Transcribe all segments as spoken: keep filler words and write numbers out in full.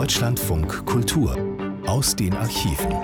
Deutschlandfunk Kultur aus den Archiven.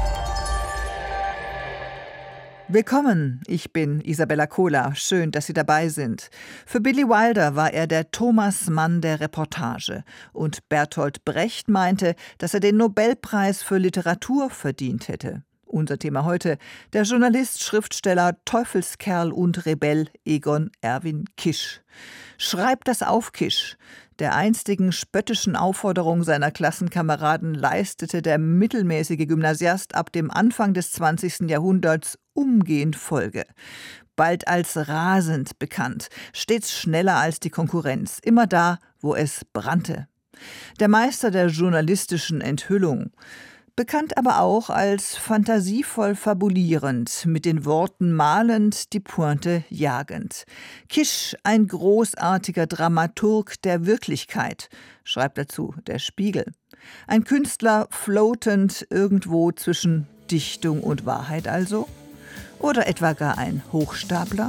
Willkommen, ich bin Isabella Kohler. Schön, dass Sie dabei sind. Für Billy Wilder war er der Thomas Mann der Reportage. Und Bertolt Brecht meinte, dass er den Nobelpreis für Literatur verdient hätte. Unser Thema heute: der Journalist, Schriftsteller, Teufelskerl und Rebell Egon Erwin Kisch. Schreib das auf, Kisch! Der einstigen spöttischen Aufforderung seiner Klassenkameraden leistete der mittelmäßige Gymnasiast ab dem Anfang des zwanzigsten Jahrhunderts umgehend Folge. Bald als rasend bekannt, stets schneller als die Konkurrenz, immer da, wo es brannte. Der Meister der journalistischen Enthüllung. Bekannt aber auch als fantasievoll fabulierend, mit den Worten malend, die Pointe jagend. Kisch, ein großartiger Dramaturg der Wirklichkeit, schreibt dazu der Spiegel. Ein Künstler floatend irgendwo zwischen Dichtung und Wahrheit also? Oder etwa gar ein Hochstapler?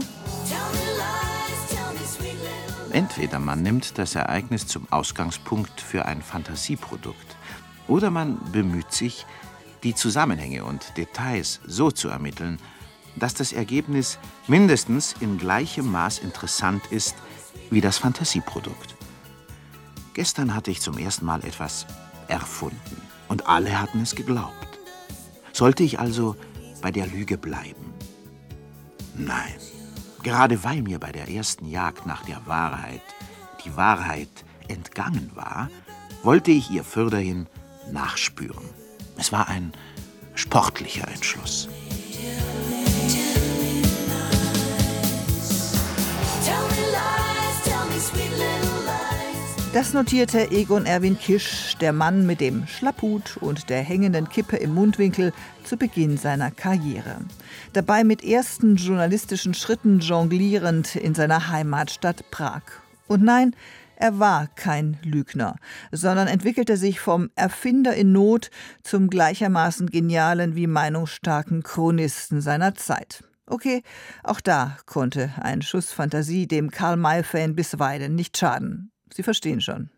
Entweder man nimmt das Ereignis zum Ausgangspunkt für ein Fantasieprodukt, oder man bemüht sich, die Zusammenhänge und Details so zu ermitteln, dass das Ergebnis mindestens in gleichem Maß interessant ist wie das Fantasieprodukt. Gestern hatte ich zum ersten Mal etwas erfunden und alle hatten es geglaubt. Sollte ich also bei der Lüge bleiben? Nein, gerade weil mir bei der ersten Jagd nach der Wahrheit die Wahrheit entgangen war, wollte ich ihr fürderhin nachspüren. Es war ein sportlicher Entschluss. Das notierte Egon Erwin Kisch, der Mann mit dem Schlapphut und der hängenden Kippe im Mundwinkel, zu Beginn seiner Karriere. Dabei mit ersten journalistischen Schritten jonglierend in seiner Heimatstadt Prag. Und nein, er war kein Lügner, sondern entwickelte sich vom Erfinder in Not zum gleichermaßen genialen wie meinungsstarken Chronisten seiner Zeit. Okay, auch da konnte ein Schuss Fantasie dem Karl-May-Fan bisweilen nicht schaden. Sie verstehen schon.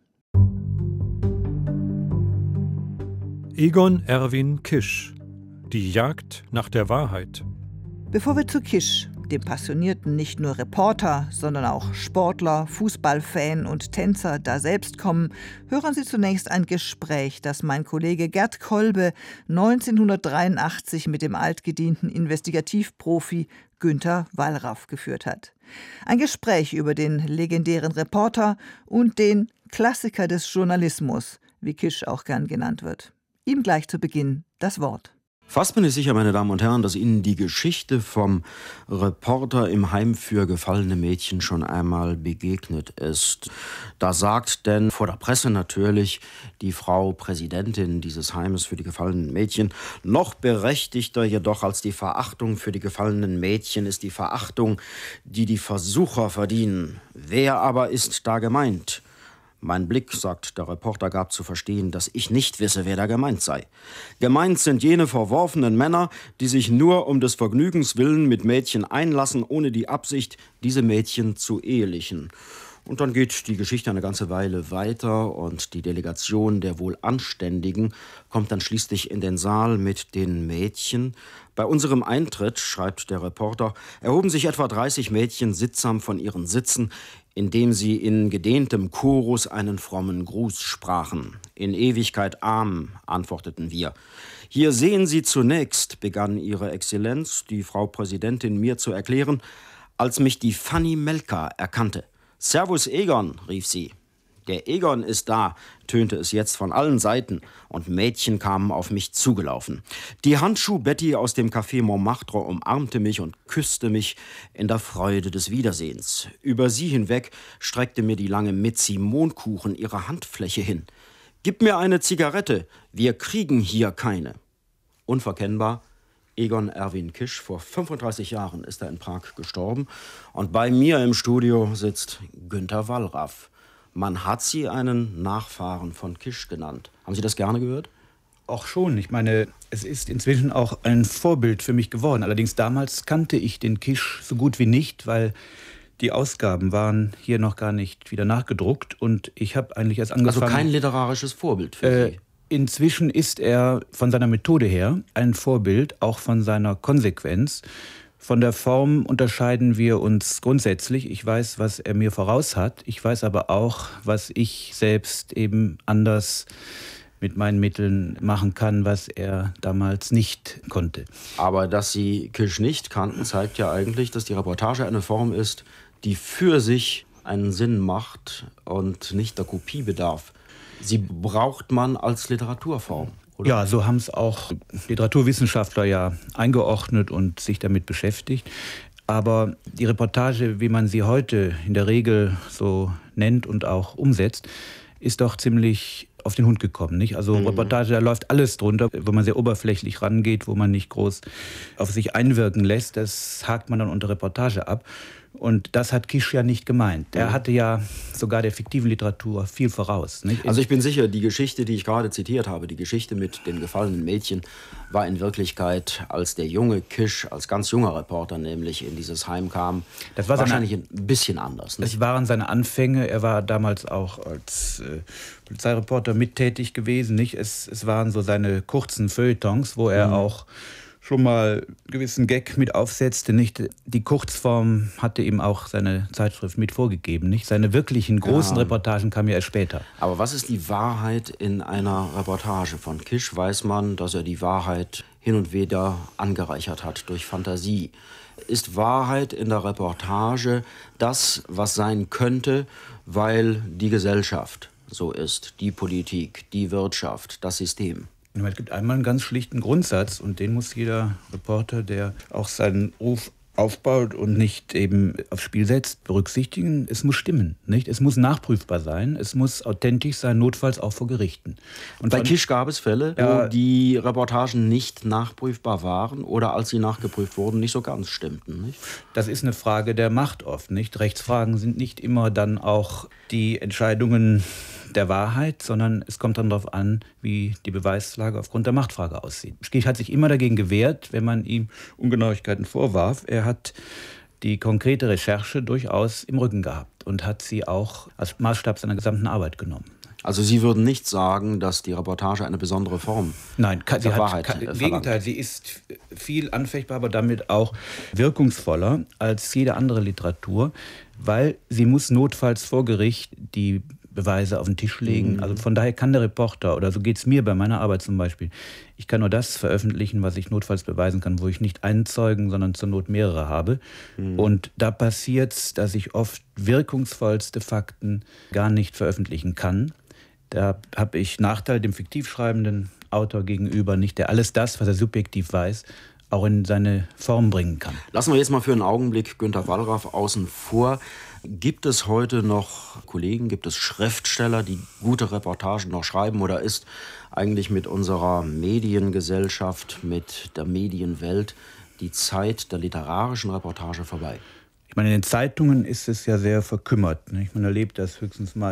Egon Erwin Kisch. Die Jagd nach der Wahrheit. Bevor wir zu Kisch, dem passionierten nicht nur Reporter, sondern auch Sportler, Fußballfan und Tänzer daselbst kommen, hören Sie zunächst ein Gespräch, das mein Kollege Gerd Kolbe neunzehnhundertdreiundachtzig mit dem altgedienten Investigativprofi Günter Wallraff geführt hat. Ein Gespräch über den legendären Reporter und den Klassiker des Journalismus, wie Kisch auch gern genannt wird. Ihm gleich zu Beginn das Wort. Fast bin ich sicher, meine Damen und Herren, dass Ihnen die Geschichte vom Reporter im Heim für gefallene Mädchen schon einmal begegnet ist. Da sagt denn vor der Presse natürlich die Frau Präsidentin dieses Heimes für die gefallenen Mädchen: Noch berechtigter jedoch als die Verachtung für die gefallenen Mädchen ist die Verachtung, die die Versucher verdienen. Wer aber ist da gemeint? Mein Blick, sagt der Reporter, gab zu verstehen, dass ich nicht wisse, wer da gemeint sei. Gemeint sind jene verworfenen Männer, die sich nur um des Vergnügens willen mit Mädchen einlassen, ohne die Absicht, diese Mädchen zu ehelichen. Und dann geht die Geschichte eine ganze Weile weiter und die Delegation der wohl Anständigen kommt dann schließlich in den Saal mit den Mädchen. Bei unserem Eintritt, schreibt der Reporter, erhoben sich etwa dreißig Mädchen sittsam von ihren Sitzen, indem sie in gedehntem Chorus einen frommen Gruß sprachen. In Ewigkeit Amen, antworteten wir. Hier sehen Sie zunächst, begann Ihre Exzellenz, die Frau Präsidentin, mir zu erklären, als mich die Fanny Melka erkannte. »Servus Egon«, rief sie. »Der Egon ist da«, tönte es jetzt von allen Seiten, und Mädchen kamen auf mich zugelaufen. Die Handschuh-Betty aus dem Café Montmartre umarmte mich und küsste mich in der Freude des Wiedersehens. Über sie hinweg streckte mir die lange Mitzi Mohnkuchen ihre Handfläche hin. »Gib mir eine Zigarette, wir kriegen hier keine.« Unverkennbar, Egon Erwin Kisch, vor fünfunddreißig Jahren ist er in Prag gestorben. Und bei mir im Studio sitzt Günter Wallraff. Man hat Sie einen Nachfahren von Kisch genannt. Haben Sie das gerne gehört? Auch schon. Ich meine, es ist inzwischen auch ein Vorbild für mich geworden. Allerdings damals kannte ich den Kisch so gut wie nicht, weil Die Ausgaben waren hier noch gar nicht wieder nachgedruckt und ich habe eigentlich erst angefangen... Also kein literarisches Vorbild für äh, Sie? Inzwischen ist er von seiner Methode her ein Vorbild, auch von seiner Konsequenz. Von der Form unterscheiden wir uns grundsätzlich. Ich weiß, was er mir voraus hat. Ich weiß aber auch, was ich selbst eben anders mit meinen Mitteln machen kann, was er damals nicht konnte. Aber dass Sie Kisch nicht kannten, zeigt ja eigentlich, dass die Reportage eine Form ist, die für sich einen Sinn macht und nicht der Kopie bedarf. Sie braucht man als Literaturform, oder? Ja, so haben es auch Literaturwissenschaftler ja eingeordnet und sich damit beschäftigt. Aber die Reportage, wie man sie heute in der Regel so nennt und auch umsetzt, ist doch ziemlich auf den Hund gekommen, nicht? Also mhm. Reportage, da läuft alles drunter, wo man sehr oberflächlich rangeht, wo man nicht groß auf sich einwirken lässt. Das hakt man dann unter Reportage ab. Und das hat Kisch ja nicht gemeint. Er hatte ja sogar der fiktiven Literatur viel voraus. Nicht? Also ich bin sicher, die Geschichte, die ich gerade zitiert habe, die Geschichte mit den gefallenen Mädchen, war in Wirklichkeit, als der junge Kisch, als ganz junger Reporter nämlich in dieses Heim kam, das war wahrscheinlich seine, ein bisschen anders. Nicht? Das waren seine Anfänge. Er war damals auch als äh, Polizeireporter mittätig gewesen. Nicht? Es, es waren so seine kurzen Feuilletons, wo er mhm. auch schon mal einen gewissen Gag mit aufsetzte. Nicht? Die Kurzform hatte ihm auch seine Zeitschrift mit vorgegeben. Nicht? Seine wirklichen großen ja. Reportagen kamen ja erst später. Aber was ist die Wahrheit in einer Reportage? Von Kisch weiß man, dass er die Wahrheit hin und wieder angereichert hat durch Fantasie. Ist Wahrheit in der Reportage das, was sein könnte, weil die Gesellschaft so ist, die Politik, die Wirtschaft, das System? Es gibt einmal einen ganz schlichten Grundsatz und den muss jeder Reporter, der auch seinen Ruf aufbaut und nicht eben aufs Spiel setzt, berücksichtigen. Es muss stimmen, nicht? Es muss nachprüfbar sein, es muss authentisch sein, notfalls auch vor Gerichten. Und bei Kisch gab es Fälle, ja, wo die Reportagen nicht nachprüfbar waren oder als sie nachgeprüft wurden, nicht so ganz stimmten, nicht? Das ist eine Frage der Macht oft, nicht? Rechtsfragen sind nicht immer dann auch die Entscheidungen der Wahrheit, sondern es kommt dann darauf an, wie die Beweislage aufgrund der Machtfrage aussieht. Kisch hat sich immer dagegen gewehrt, wenn man ihm Ungenauigkeiten vorwarf. Er hat die konkrete Recherche durchaus im Rücken gehabt und hat sie auch als Maßstab seiner gesamten Arbeit genommen. Also Sie würden nicht sagen, dass die Reportage eine besondere Form Nein, kann, der sie Wahrheit hat, kann, verlangt? Im Gegenteil, sie ist viel anfechtbar, aber damit auch wirkungsvoller als jede andere Literatur, weil sie muss notfalls vor Gericht die Beweise auf den Tisch legen. Mhm. Also von daher kann der Reporter, oder so geht es mir bei meiner Arbeit zum Beispiel, ich kann nur das veröffentlichen, was ich notfalls beweisen kann, wo ich nicht einen Zeugen, sondern zur Not mehrere habe. Mhm. Und da passiert es, dass ich oft wirkungsvollste Fakten gar nicht veröffentlichen kann. Da habe ich Nachteil dem fiktiv schreibenden Autor gegenüber, nicht, der alles das, was er subjektiv weiß, auch in seine Form bringen kann. Lassen wir jetzt mal für einen Augenblick Günter Wallraff außen vor. Gibt es heute noch Kollegen, gibt es Schriftsteller, die gute Reportagen noch schreiben, oder ist eigentlich mit unserer Mediengesellschaft, mit der Medienwelt die Zeit der literarischen Reportage vorbei? Ich meine, in den Zeitungen ist es ja sehr verkümmert. Nicht? Man erlebt das höchstens mal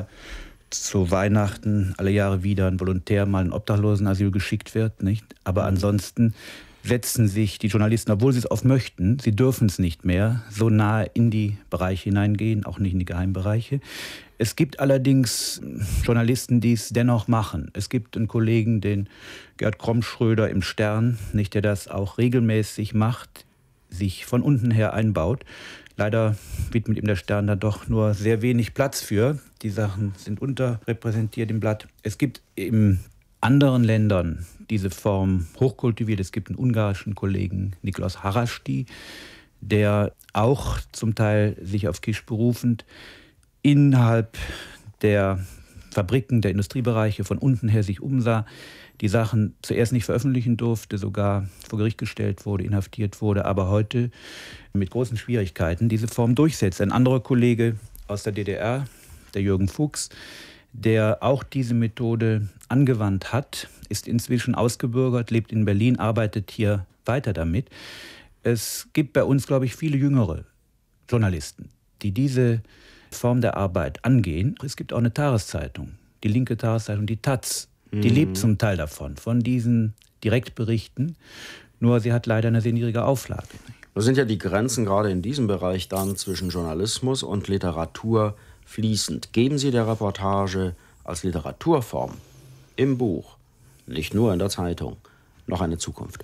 zu Weihnachten alle Jahre wieder ein Volontär mal in Obdachlosenasyl geschickt wird. Nicht? Aber ansonsten setzen sich die Journalisten, obwohl sie es oft möchten, sie dürfen es nicht mehr, so nahe in die Bereiche hineingehen, auch nicht in die Geheimbereiche. Es gibt allerdings Journalisten, die es dennoch machen. Es gibt einen Kollegen, den Gerd Kromschröder im Stern, nicht, der das auch regelmäßig macht, sich von unten her einbaut. Leider widmet ihm der Stern da doch nur sehr wenig Platz für. Die Sachen sind unterrepräsentiert im Blatt. Es gibt in anderen Ländern diese Form hochkultiviert. Es gibt einen ungarischen Kollegen, Nikolaus Haraszti, der auch zum Teil sich auf Kisch berufend innerhalb der Fabriken, der Industriebereiche von unten her sich umsah, die Sachen zuerst nicht veröffentlichen durfte, sogar vor Gericht gestellt wurde, inhaftiert wurde, aber heute mit großen Schwierigkeiten diese Form durchsetzt. Ein anderer Kollege aus der D D R, der Jürgen Fuchs, der auch diese Methode angewandt hat, ist inzwischen ausgebürgert, lebt in Berlin, arbeitet hier weiter damit. Es gibt bei uns, glaube ich, viele jüngere Journalisten, die diese Form der Arbeit angehen. Es gibt auch eine Tageszeitung, die linke Tageszeitung, die Taz, die mhm. lebt zum Teil davon, von diesen Direktberichten, nur sie hat leider eine sehr niedrige Auflage. Da sind ja die Grenzen gerade in diesem Bereich dann zwischen Journalismus und Literatur fließend. Geben Sie der Reportage als Literaturform im Buch, nicht nur in der Zeitung, noch eine Zukunft?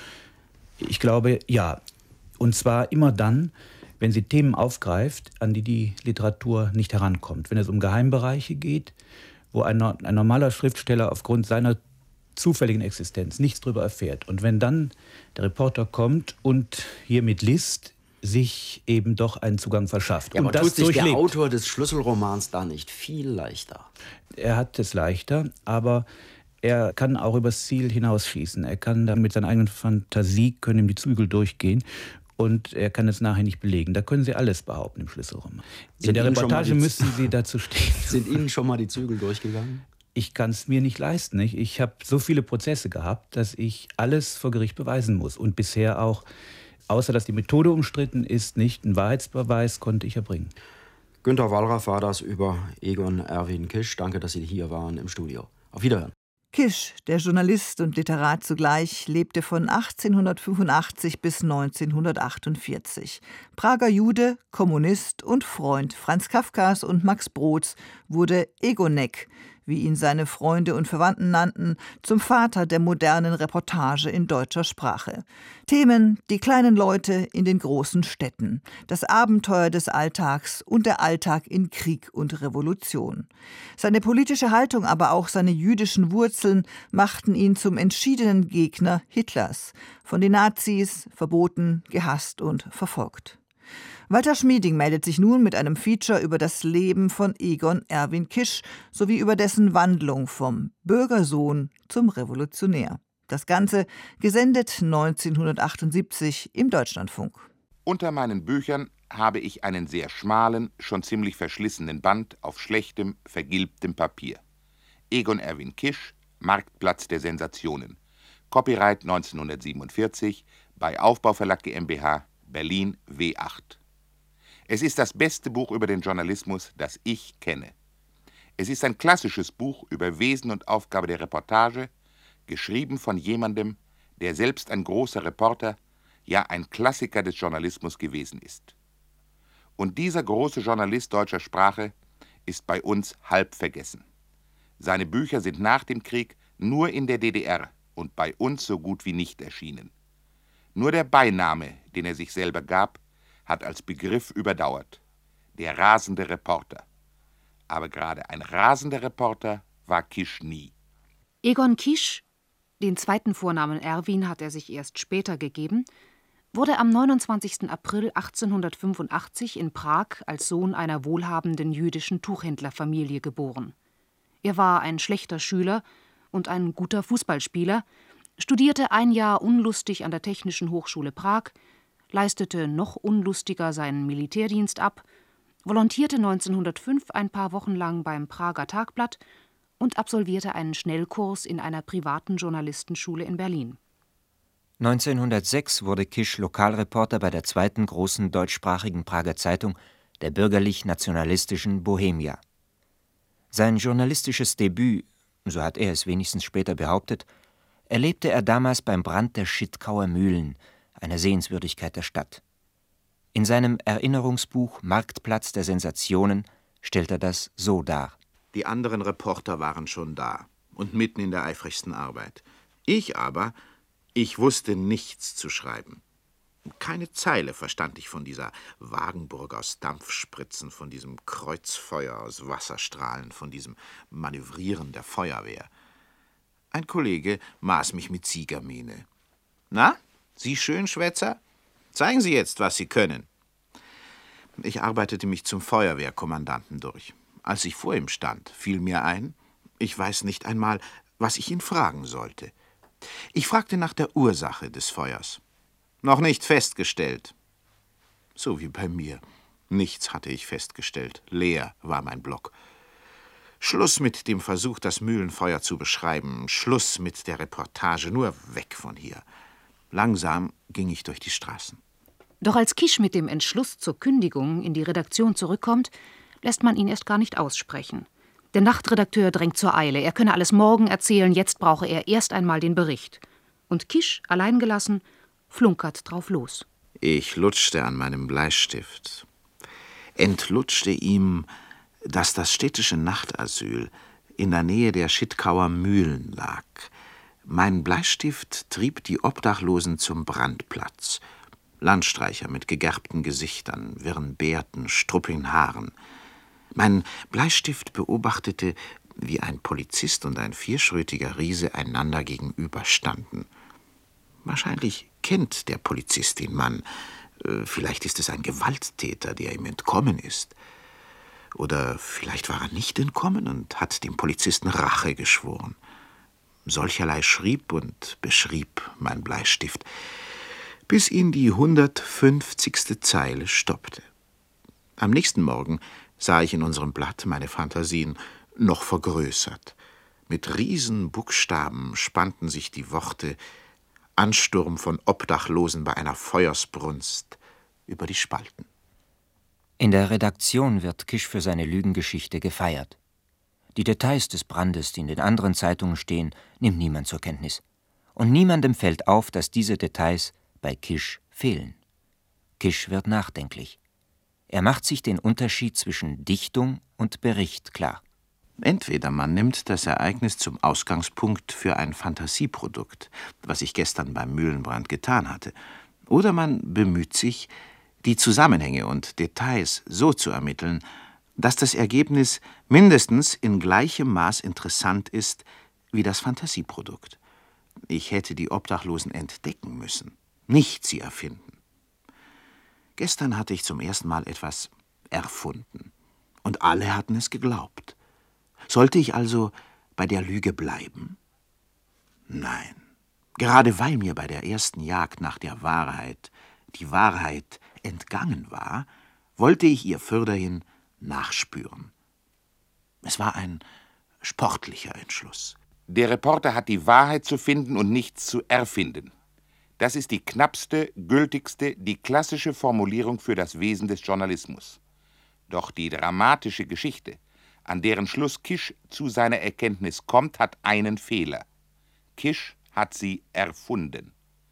Ich glaube, ja. Und zwar immer dann, wenn sie Themen aufgreift, an die die Literatur nicht herankommt. Wenn es um Geheimbereiche geht, wo ein, ein normaler Schriftsteller aufgrund seiner zufälligen Existenz nichts darüber erfährt. Und wenn dann der Reporter kommt und hier mit List sich eben doch einen Zugang verschafft. Ja, und aber das tut sich durchlebt. der Autor des Schlüsselromans da nicht viel leichter? Er hat es leichter, aber er kann auch übers Ziel hinausschießen. Er kann dann mit seiner eigenen Fantasie, können ihm die Zügel durchgehen. Und er kann es nachher nicht belegen. Da können Sie alles behaupten im Schlüsselroman. In der Reportage müssen Sie dazu stehen. Sind Ihnen schon mal die Zügel durchgegangen? Ich kann es mir nicht leisten. Nicht? Ich habe so viele Prozesse gehabt, dass ich alles vor Gericht beweisen muss. Und bisher auch, außer dass die Methode umstritten ist, nicht einen Wahrheitsbeweis konnte ich erbringen. Günter Wallraff war das über Egon Erwin Kisch. Danke, dass Sie hier waren im Studio. Auf Wiederhören. Kisch, der Journalist und Literat zugleich, lebte von achtzehnhundertfünfundachtzig bis neunzehnhundertachtundvierzig. Prager Jude, Kommunist und Freund Franz Kafkas und Max Brods, wurde Egonek, wie ihn seine Freunde und Verwandten nannten, zum Vater der modernen Reportage in deutscher Sprache. Themen, die kleinen Leute in den großen Städten, das Abenteuer des Alltags und der Alltag in Krieg und Revolution. Seine politische Haltung, aber auch seine jüdischen Wurzeln machten ihn zum entschiedenen Gegner Hitlers, von den Nazis verboten, gehasst und verfolgt. Walter Schmieding meldet sich nun mit einem Feature über das Leben von Egon Erwin Kisch sowie über dessen Wandlung vom Bürgersohn zum Revolutionär. Das Ganze gesendet neunzehnhundertachtundsiebzig im Deutschlandfunk. Unter meinen Büchern habe ich einen sehr schmalen, schon ziemlich verschlissenen Band auf schlechtem, vergilbtem Papier. Egon Erwin Kisch, Marktplatz der Sensationen. Copyright neunzehnhundertsiebenundvierzig bei Aufbauverlag GmbH, Berlin W acht. Es ist das beste Buch über den Journalismus, das ich kenne. Es ist ein klassisches Buch über Wesen und Aufgabe der Reportage, geschrieben von jemandem, der selbst ein großer Reporter, ja ein Klassiker des Journalismus gewesen ist. Und dieser große Journalist deutscher Sprache ist bei uns halb vergessen. Seine Bücher sind nach dem Krieg nur in der D D R und bei uns so gut wie nicht erschienen. Nur der Beiname, den er sich selber gab, hat als Begriff überdauert. Der rasende Reporter. Aber gerade ein rasender Reporter war Kisch nie. Egon Kisch, den zweiten Vornamen Erwin hat er sich erst später gegeben, wurde am neunundzwanzigsten April achtzehnhundertfünfundachtzig in Prag als Sohn einer wohlhabenden jüdischen Tuchhändlerfamilie geboren. Er war ein schlechter Schüler und ein guter Fußballspieler, studierte ein Jahr unlustig an der Technischen Hochschule Prag, leistete noch unlustiger seinen Militärdienst ab, volontierte neunzehnhundertfünf ein paar Wochen lang beim Prager Tagblatt und absolvierte einen Schnellkurs in einer privaten Journalistenschule in Berlin. neunzehnhundertsechs wurde Kisch Lokalreporter bei der zweiten großen deutschsprachigen Prager Zeitung, der bürgerlich-nationalistischen Bohemia. Sein journalistisches Debüt, so hat er es wenigstens später behauptet, erlebte er damals beim Brand der Schittkauer Mühlen, einer Sehenswürdigkeit der Stadt. In seinem Erinnerungsbuch Marktplatz der Sensationen stellt er das so dar. Die anderen Reporter waren schon da und mitten in der eifrigsten Arbeit. Ich aber, ich wusste nichts zu schreiben. Keine Zeile verstand ich von dieser Wagenburg aus Dampfspritzen, von diesem Kreuzfeuer aus Wasserstrahlen, von diesem Manövrieren der Feuerwehr. Ein Kollege maß mich mit Siegermiene. »Na, Sie Schönschwätzer? Zeigen Sie jetzt, was Sie können.« Ich arbeitete mich zum Feuerwehrkommandanten durch. Als ich vor ihm stand, fiel mir ein, ich weiß nicht einmal, was ich ihn fragen sollte. Ich fragte nach der Ursache des Feuers. »Noch nicht festgestellt.« So wie bei mir. Nichts hatte ich festgestellt. Leer war mein Block. Schluss mit dem Versuch, das Mühlenfeuer zu beschreiben. Schluss mit der Reportage. Nur weg von hier. Langsam ging ich durch die Straßen. Doch als Kisch mit dem Entschluss zur Kündigung in die Redaktion zurückkommt, lässt man ihn erst gar nicht aussprechen. Der Nachtredakteur drängt zur Eile. Er könne alles morgen erzählen, jetzt brauche er erst einmal den Bericht. Und Kisch, allein gelassen, flunkert drauf los. Ich lutschte an meinem Bleistift, entlutschte ihm, dass das städtische Nachtasyl in der Nähe der Schittkauer Mühlen lag. Mein Bleistift trieb die Obdachlosen zum Brandplatz. Landstreicher mit gegerbten Gesichtern, wirren Bärten, struppigen Haaren. Mein Bleistift beobachtete, wie ein Polizist und ein vierschrötiger Riese einander gegenüberstanden. Wahrscheinlich kennt der Polizist den Mann. Vielleicht ist es ein Gewalttäter, der ihm entkommen ist. Oder vielleicht war er nicht entkommen und hat dem Polizisten Rache geschworen. Solcherlei schrieb und beschrieb mein Bleistift, bis ihn die hundertfünfzigste Zeile stoppte. Am nächsten Morgen sah ich in unserem Blatt meine Phantasien noch vergrößert. Mit Riesenbuchstaben spannten sich die Worte »Ansturm von Obdachlosen bei einer Feuersbrunst« über die Spalten. In der Redaktion wird Kisch für seine Lügengeschichte gefeiert. Die Details des Brandes, die in den anderen Zeitungen stehen, nimmt niemand zur Kenntnis. Und niemandem fällt auf, dass diese Details bei Kisch fehlen. Kisch wird nachdenklich. Er macht sich den Unterschied zwischen Dichtung und Bericht klar. Entweder man nimmt das Ereignis zum Ausgangspunkt für ein Fantasieprodukt, was ich gestern beim Mühlenbrand getan hatte, oder man bemüht sich, die Zusammenhänge und Details so zu ermitteln, dass das Ergebnis mindestens in gleichem Maß interessant ist wie das Fantasieprodukt. Ich hätte die Obdachlosen entdecken müssen, nicht sie erfinden. Gestern hatte ich zum ersten Mal etwas erfunden, und alle hatten es geglaubt. Sollte ich also bei der Lüge bleiben? Nein, gerade weil mir bei der ersten Jagd nach der Wahrheit die Wahrheit entgangen war, wollte ich ihr fürderhin nachspüren. Es war ein sportlicher Entschluss. Der Reporter hat die Wahrheit zu finden und nichts zu erfinden. Das ist die knappste, gültigste, die klassische Formulierung für das Wesen des Journalismus. Doch die dramatische Geschichte, an deren Schluss Kisch zu seiner Erkenntnis kommt, hat einen Fehler. Kisch hat sie erfunden.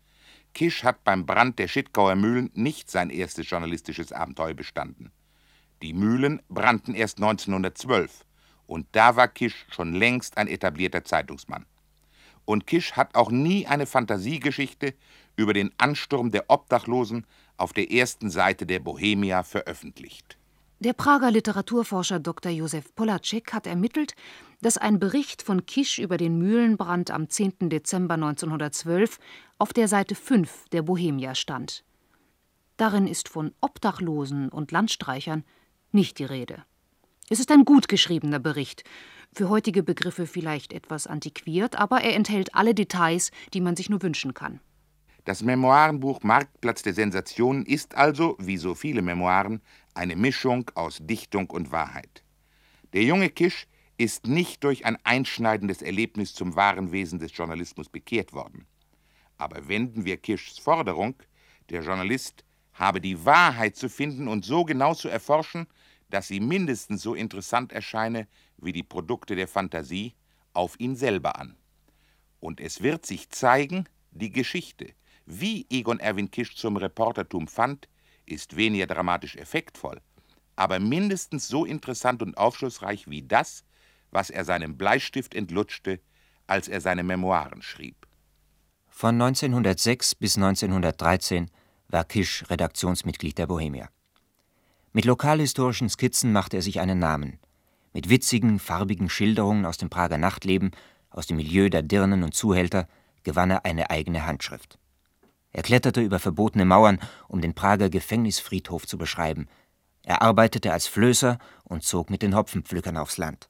Kisch hat beim Brand der Schittkauer Mühlen nicht sein erstes journalistisches Abenteuer bestanden. Die Mühlen brannten erst neunzehnhundertzwölf und da war Kisch schon längst ein etablierter Zeitungsmann. Und Kisch hat auch nie eine Fantasiegeschichte über den Ansturm der Obdachlosen auf der ersten Seite der Bohemia veröffentlicht. Der Prager Literaturforscher Doktor Josef Polacek hat ermittelt, dass ein Bericht von Kisch über den Mühlenbrand am zehnten Dezember neunzehnhundertzwölf auf der Seite fünf der Bohemia stand. Darin ist von Obdachlosen und Landstreichern nicht die Rede. Es ist ein gut geschriebener Bericht, für heutige Begriffe vielleicht etwas antiquiert, aber er enthält alle Details, die man sich nur wünschen kann. Das Memoirenbuch Marktplatz der Sensationen ist also, wie so viele Memoiren, eine Mischung aus Dichtung und Wahrheit. Der junge Kisch ist nicht durch ein einschneidendes Erlebnis zum wahren Wesen des Journalismus bekehrt worden. Aber wenden wir Kischs Forderung, der Journalist habe die Wahrheit zu finden und so genau zu erforschen, dass sie mindestens so interessant erscheine wie die Produkte der Fantasie, auf ihn selber an. Und es wird sich zeigen, die Geschichte, wie Egon Erwin Kisch zum Reportertum fand, ist weniger dramatisch effektvoll, aber mindestens so interessant und aufschlussreich wie das, was er seinem Bleistift entlutschte, als er seine Memoiren schrieb. Von neunzehnhundertsechs bis neunzehnhundertdreizehn war Kisch Redaktionsmitglied der Bohemia. Mit lokalhistorischen Skizzen machte er sich einen Namen. Mit witzigen, farbigen Schilderungen aus dem Prager Nachtleben, aus dem Milieu der Dirnen und Zuhälter, gewann er eine eigene Handschrift. Er kletterte über verbotene Mauern, um den Prager Gefängnisfriedhof zu beschreiben. Er arbeitete als Flößer und zog mit den Hopfenpflückern aufs Land.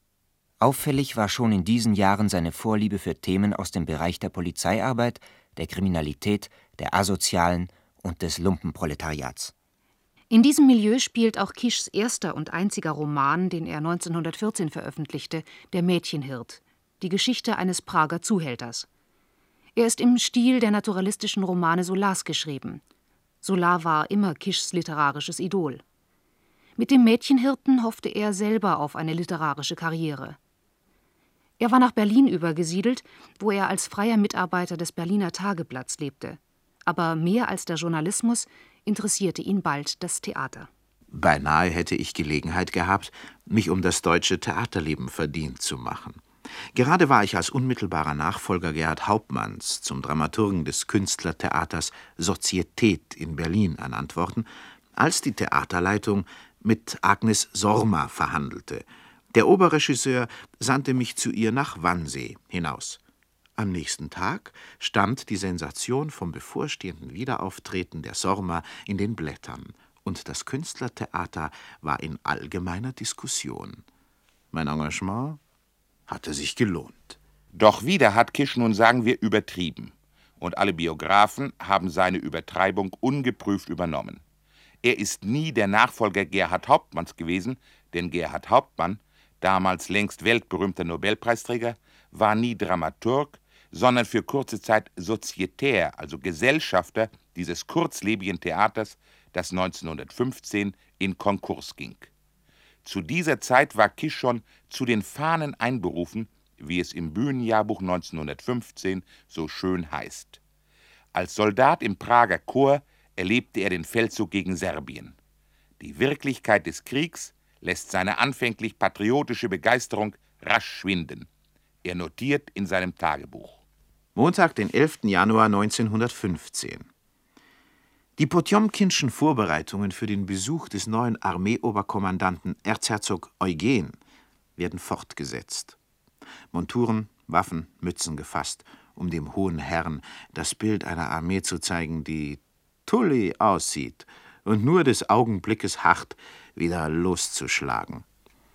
Auffällig war schon in diesen Jahren seine Vorliebe für Themen aus dem Bereich der Polizeiarbeit, der Kriminalität, der Asozialen und des Lumpenproletariats. In diesem Milieu spielt auch Kischs erster und einziger Roman, den er neunzehnhundertvierzehn veröffentlichte, Der Mädchenhirt, die Geschichte eines Prager Zuhälters. Er ist im Stil der naturalistischen Romane Solars geschrieben. Solar war immer Kischs literarisches Idol. Mit dem Mädchenhirten hoffte er selber auf eine literarische Karriere. Er war nach Berlin übergesiedelt, wo er als freier Mitarbeiter des Berliner Tageblatts lebte. Aber mehr als der Journalismus interessierte ihn bald das Theater. Beinahe hätte ich Gelegenheit gehabt, mich um das deutsche Theaterleben verdient zu machen. Gerade war ich als unmittelbarer Nachfolger Gerhard Hauptmanns zum Dramaturgen des Künstlertheaters Sozietät in Berlin ernannt worden, als die Theaterleitung mit Agnes Sorma verhandelte. Der Oberregisseur sandte mich zu ihr nach Wannsee hinaus. Am nächsten Tag stand die Sensation vom bevorstehenden Wiederauftreten der Sorma in den Blättern, und das Künstlertheater war in allgemeiner Diskussion. Mein Engagement hatte sich gelohnt. Doch wieder hat Kisch nun, sagen wir, übertrieben. Und alle Biografen haben seine Übertreibung ungeprüft übernommen. Er ist nie der Nachfolger Gerhard Hauptmanns gewesen, denn Gerhard Hauptmann, damals längst weltberühmter Nobelpreisträger, war nie Dramaturg, sondern für kurze Zeit Sozietär, also Gesellschafter dieses kurzlebigen Theaters, das neunzehnhundertfünfzehn in Konkurs ging. Zu dieser Zeit war Kisch schon zu den Fahnen einberufen, wie es im Bühnenjahrbuch neunzehnhundertfünfzehn so schön heißt. Als Soldat im Prager Korps erlebte er den Feldzug gegen Serbien. Die Wirklichkeit des Kriegs lässt seine anfänglich patriotische Begeisterung rasch schwinden. Er notiert in seinem Tagebuch. Montag, den elften Januar neunzehnhundertfünfzehn. Die potjomkinschen Vorbereitungen für den Besuch des neuen Armeeoberkommandanten Erzherzog Eugen werden fortgesetzt. Monturen, Waffen, Mützen gefasst, um dem hohen Herrn das Bild einer Armee zu zeigen, die tulli aussieht und nur des Augenblickes harrt, wieder loszuschlagen.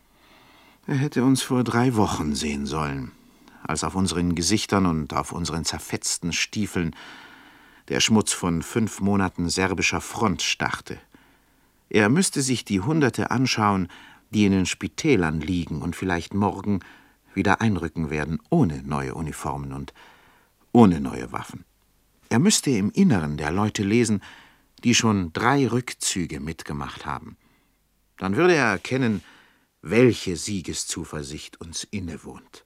Er hätte uns vor drei Wochen sehen sollen, als auf unseren Gesichtern und auf unseren zerfetzten Stiefeln der Schmutz von fünf Monaten serbischer Front starrte. Er müsste sich die Hunderte anschauen, die in den Spitälern liegen und vielleicht morgen wieder einrücken werden, ohne neue Uniformen und ohne neue Waffen. Er müsste im Inneren der Leute lesen, die schon drei Rückzüge mitgemacht haben. Dann würde er erkennen, welche Siegeszuversicht uns innewohnt.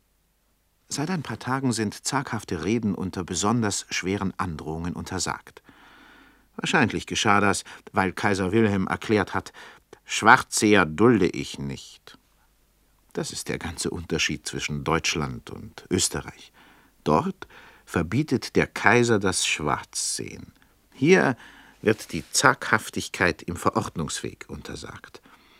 Seit ein paar Tagen sind zaghafte Reden unter besonders schweren Androhungen untersagt. Wahrscheinlich geschah das, weil Kaiser Wilhelm erklärt hat, Schwarzseher dulde ich nicht. Das ist der ganze Unterschied zwischen Deutschland und Österreich. Dort verbietet der Kaiser das Schwarzsehen. Hier wird die Zaghaftigkeit im Verordnungsweg untersagt.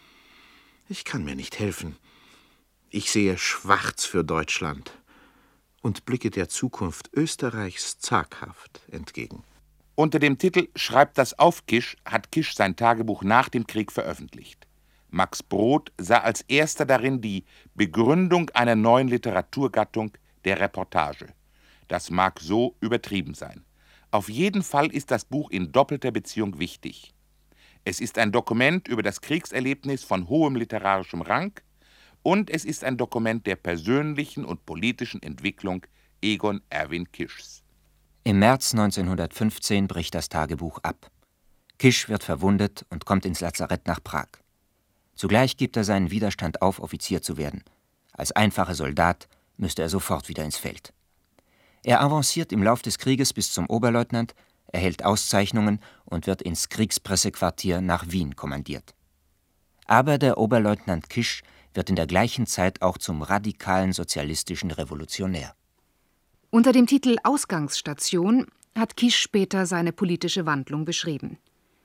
Ich kann mir nicht helfen. Ich sehe schwarz für Deutschland und blicke der Zukunft Österreichs zaghaft entgegen. Unter dem Titel »Schreibt das auf, Kisch« hat Kisch sein Tagebuch nach dem Krieg veröffentlicht. Max Brod sah als erster darin die Begründung einer neuen Literaturgattung, der Reportage. Das mag so übertrieben sein. Auf jeden Fall ist das Buch in doppelter Beziehung wichtig. Es ist ein Dokument über das Kriegserlebnis von hohem literarischem Rang und es ist ein Dokument der persönlichen und politischen Entwicklung Egon Erwin Kischs. Im März neunzehnhundertfünfzehn bricht das Tagebuch ab. Kisch wird verwundet und kommt ins Lazarett nach Prag. Zugleich gibt er seinen Widerstand auf, Offizier zu werden. Als einfacher Soldat müsste er sofort wieder ins Feld. Er avanciert im Lauf des Krieges bis zum Oberleutnant, erhält Auszeichnungen und wird ins Kriegspressequartier nach Wien kommandiert. Aber der Oberleutnant Kisch wird in der gleichen Zeit auch zum radikalen sozialistischen Revolutionär. Unter dem Titel »Ausgangsstation« hat Kisch später seine politische Wandlung beschrieben.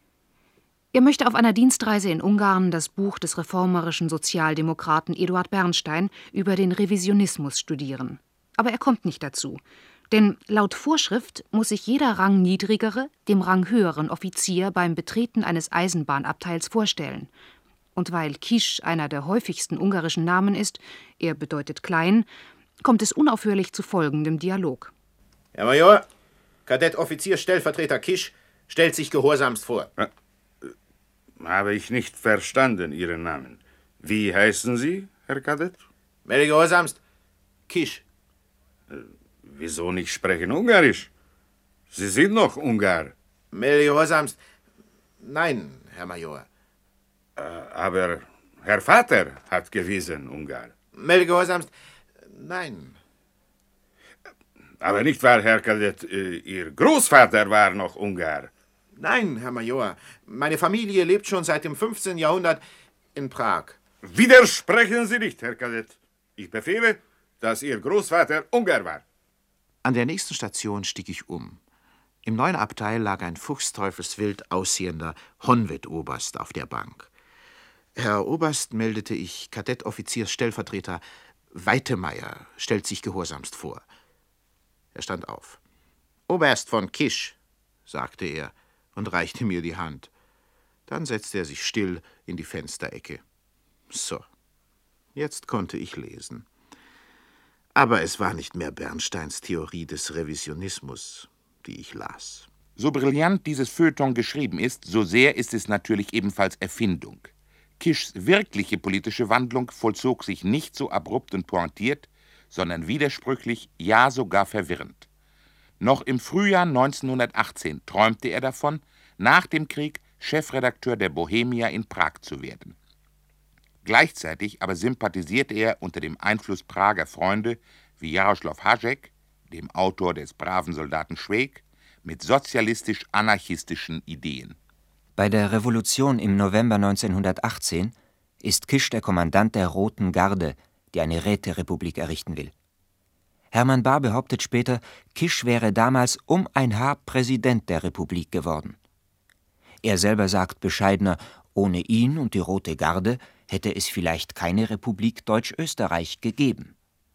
Er möchte auf einer Dienstreise in Ungarn das Buch des reformerischen Sozialdemokraten Eduard Bernstein über den Revisionismus studieren. Aber er kommt nicht dazu, denn laut Vorschrift muss sich jeder rangniedrigere dem ranghöheren Offizier beim Betreten eines Eisenbahnabteils vorstellen. Und weil Kisch einer der häufigsten ungarischen Namen ist, er bedeutet klein, kommt es unaufhörlich zu folgendem Dialog. Herr Major, Kadettoffizier Stellvertreter Kisch stellt sich gehorsamst vor. Ja, habe ich nicht verstanden, Ihren Namen. Wie heißen Sie, Herr Kadett? Melde gehorsamst, Kisch. Äh, wieso nicht sprechen Ungarisch? Sie sind noch Ungar. Melde gehorsamst, nein, Herr Major. Äh, aber Herr Vater hat gewiesen Ungar. Melde gehorsamst, nein. Aber nicht wahr, Herr Kadett, Ihr Großvater war noch Ungar? Nein, Herr Major. Meine Familie lebt schon seit dem fünfzehnten Jahrhundert in Prag. Widersprechen Sie nicht, Herr Kadett. Ich befehle, dass Ihr Großvater Ungar war. An der nächsten Station stieg ich um. Im neuen Abteil lag ein fuchsteufelswild aussehender Honved-Oberst auf der Bank. Herr Oberst, meldete ich, Kadettoffiziersstellvertreter Weitemeyer stellt sich gehorsamst vor. Er stand auf. »Oberst von Kisch«, sagte er und reichte mir die Hand. Dann setzte er sich still in die Fensterecke. So, jetzt konnte ich lesen. Aber es war nicht mehr Bernsteins Theorie des Revisionismus, die ich las. So brillant dieses Feuilleton geschrieben ist, so sehr ist es natürlich ebenfalls Erfindung. Kischs wirkliche politische Wandlung vollzog sich nicht so abrupt und pointiert, sondern widersprüchlich, ja sogar verwirrend. Noch im Frühjahr neunzehnhundertachtzehn träumte er davon, nach dem Krieg Chefredakteur der Bohemia in Prag zu werden. Gleichzeitig aber sympathisierte er unter dem Einfluss Prager Freunde wie Jaroslav Hašek, dem Autor des braven Soldaten Švejk, mit sozialistisch-anarchistischen Ideen. Bei der Revolution im November neunzehnhundertachtzehn ist Kisch der Kommandant der Roten Garde, die eine Räterepublik errichten will. Hermann Bahr behauptet später, Kisch wäre damals um ein Haar Präsident der Republik geworden. Er selber sagt bescheidener, ohne ihn und die Rote Garde hätte es vielleicht keine Republik Deutsch-Österreich gegeben.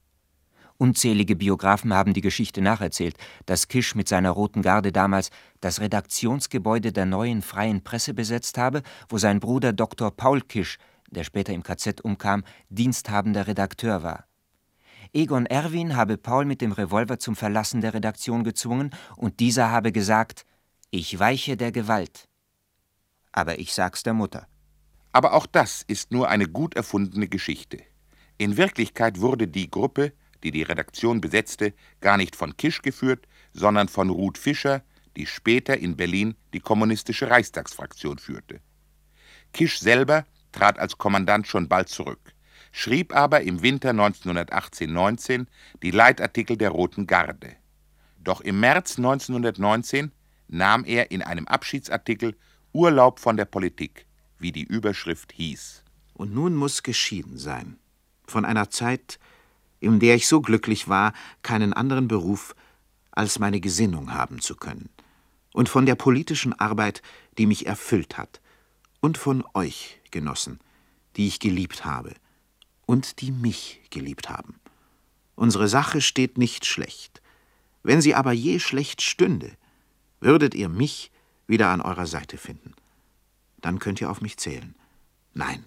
Unzählige Biografen haben die Geschichte nacherzählt, dass Kisch mit seiner Roten Garde damals das Redaktionsgebäude der Neuen Freien Presse besetzt habe, wo sein Bruder Doktor Paul Kisch, der später im K Z umkam, diensthabender Redakteur war. Egon Erwin habe Paul mit dem Revolver zum Verlassen der Redaktion gezwungen und dieser habe gesagt, ich weiche der Gewalt. Aber ich sag's der Mutter. Aber auch das ist nur eine gut erfundene Geschichte. In Wirklichkeit wurde die Gruppe, die die Redaktion besetzte, gar nicht von Kisch geführt, sondern von Ruth Fischer, die später in Berlin die kommunistische Reichstagsfraktion führte. Kisch selber trat als Kommandant schon bald zurück, schrieb aber im Winter neunzehnhundertachtzehn neunzehn die Leitartikel der Roten Garde. Doch im März neunzehnhundertneunzehn nahm er in einem Abschiedsartikel Urlaub von der Politik, wie die Überschrift hieß. Und nun muss geschieden sein. Von einer Zeit, in der ich so glücklich war, keinen anderen Beruf als meine Gesinnung haben zu können. Und von der politischen Arbeit, die mich erfüllt hat. Und von euch, Genossen, die ich geliebt habe. Und die mich geliebt haben. Unsere Sache steht nicht schlecht. Wenn sie aber je schlecht stünde, würdet ihr mich wieder an eurer Seite finden. Dann könnt ihr auf mich zählen. Nein,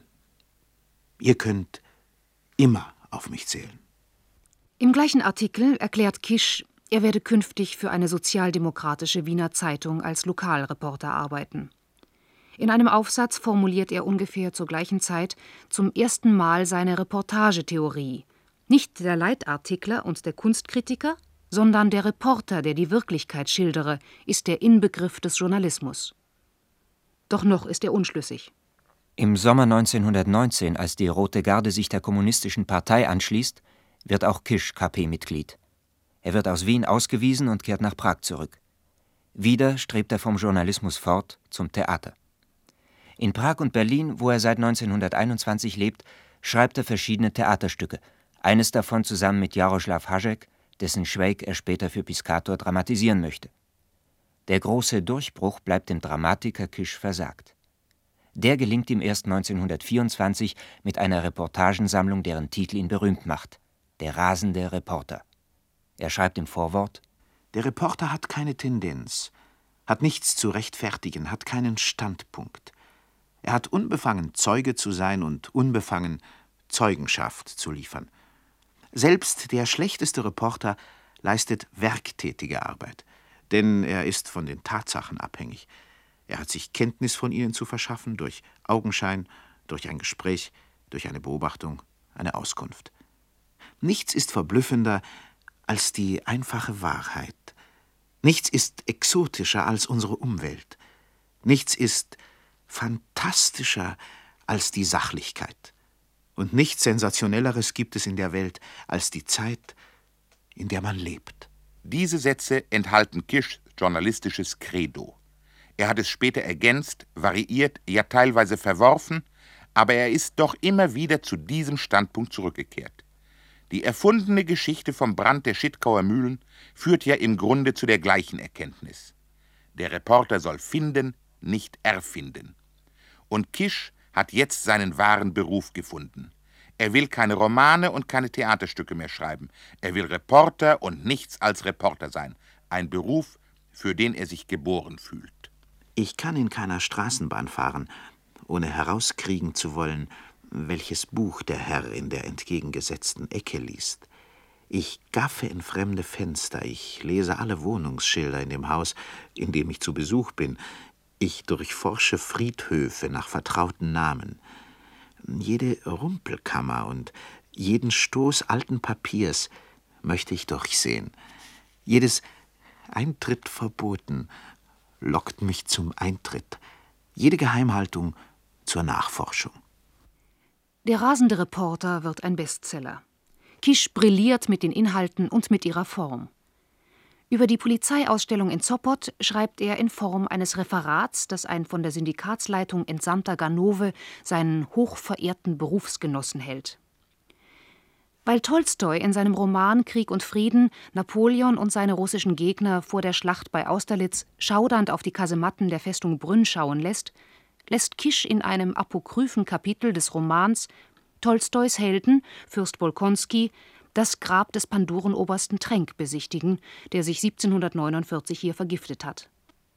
ihr könnt immer auf mich zählen. Im gleichen Artikel erklärt Kisch, er werde künftig für eine sozialdemokratische Wiener Zeitung als Lokalreporter arbeiten. In einem Aufsatz formuliert er ungefähr zur gleichen Zeit zum ersten Mal seine Reportagetheorie. Nicht der Leitartikler und der Kunstkritiker, sondern der Reporter, der die Wirklichkeit schildere, ist der Inbegriff des Journalismus. Doch noch ist er unschlüssig. Im Sommer neunzehnhundertneunzehn, als die Rote Garde sich der Kommunistischen Partei anschließt, wird auch Kisch K P-Mitglied. Er wird aus Wien ausgewiesen und kehrt nach Prag zurück. Wieder strebt er vom Journalismus fort zum Theater. In Prag und Berlin, wo er seit neunzehnhunderteinundzwanzig lebt, schreibt er verschiedene Theaterstücke, eines davon zusammen mit Jaroslav Hašek, dessen Švejk er später für Piscator dramatisieren möchte. Der große Durchbruch bleibt dem Dramatiker Kisch versagt. Der gelingt ihm erst neunzehnhundertvierundzwanzig mit einer Reportagensammlung, deren Titel ihn berühmt macht: Der rasende Reporter. Er schreibt im Vorwort: Der Reporter hat keine Tendenz, hat nichts zu rechtfertigen, hat keinen Standpunkt. Er hat unbefangen Zeuge zu sein und unbefangen Zeugenschaft zu liefern. Selbst der schlechteste Reporter leistet werktätige Arbeit, denn er ist von den Tatsachen abhängig. Er hat sich Kenntnis von ihnen zu verschaffen durch Augenschein, durch ein Gespräch, durch eine Beobachtung, eine Auskunft. Nichts ist verblüffender als die einfache Wahrheit. Nichts ist exotischer als unsere Umwelt. Nichts ist fantastischer als die Sachlichkeit. Und nichts Sensationelleres gibt es in der Welt als die Zeit, in der man lebt. Diese Sätze enthalten Kischs journalistisches Credo. Er hat es später ergänzt, variiert, ja teilweise verworfen, aber er ist doch immer wieder zu diesem Standpunkt zurückgekehrt. Die erfundene Geschichte vom Brand der Schittkauer Mühlen führt ja im Grunde zu der gleichen Erkenntnis. Der Reporter soll finden, nicht erfinden. Und Kisch hat jetzt seinen wahren Beruf gefunden. Er will keine Romane und keine Theaterstücke mehr schreiben. Er will Reporter und nichts als Reporter sein. Ein Beruf, für den er sich geboren fühlt. Ich kann in keiner Straßenbahn fahren, ohne herauskriegen zu wollen, welches Buch der Herr in der entgegengesetzten Ecke liest. Ich gaffe in fremde Fenster, ich lese alle Wohnungsschilder in dem Haus, in dem ich zu Besuch bin. Ich durchforsche Friedhöfe nach vertrauten Namen. Jede Rumpelkammer und jeden Stoß alten Papiers möchte ich durchsehen. Jedes Eintritt verboten lockt mich zum Eintritt. Jede Geheimhaltung zur Nachforschung. Der rasende Reporter wird ein Bestseller. Kisch brilliert mit den Inhalten und mit ihrer Form. Über die Polizeiausstellung in Sopot schreibt er in Form eines Referats, das ein von der Syndikatsleitung entsandter Ganove seinen hochverehrten Berufsgenossen hält. Weil Tolstoi in seinem Roman Krieg und Frieden Napoleon und seine russischen Gegner vor der Schlacht bei Austerlitz schaudernd auf die Kasematten der Festung Brünn schauen lässt, lässt Kisch in einem apokryphen Kapitel des Romans Tolstois Helden, Fürst Bolkonski, das Grab des Pandurenobersten Trenck besichtigen, der sich siebzehnhundertneunundvierzig hier vergiftet hat.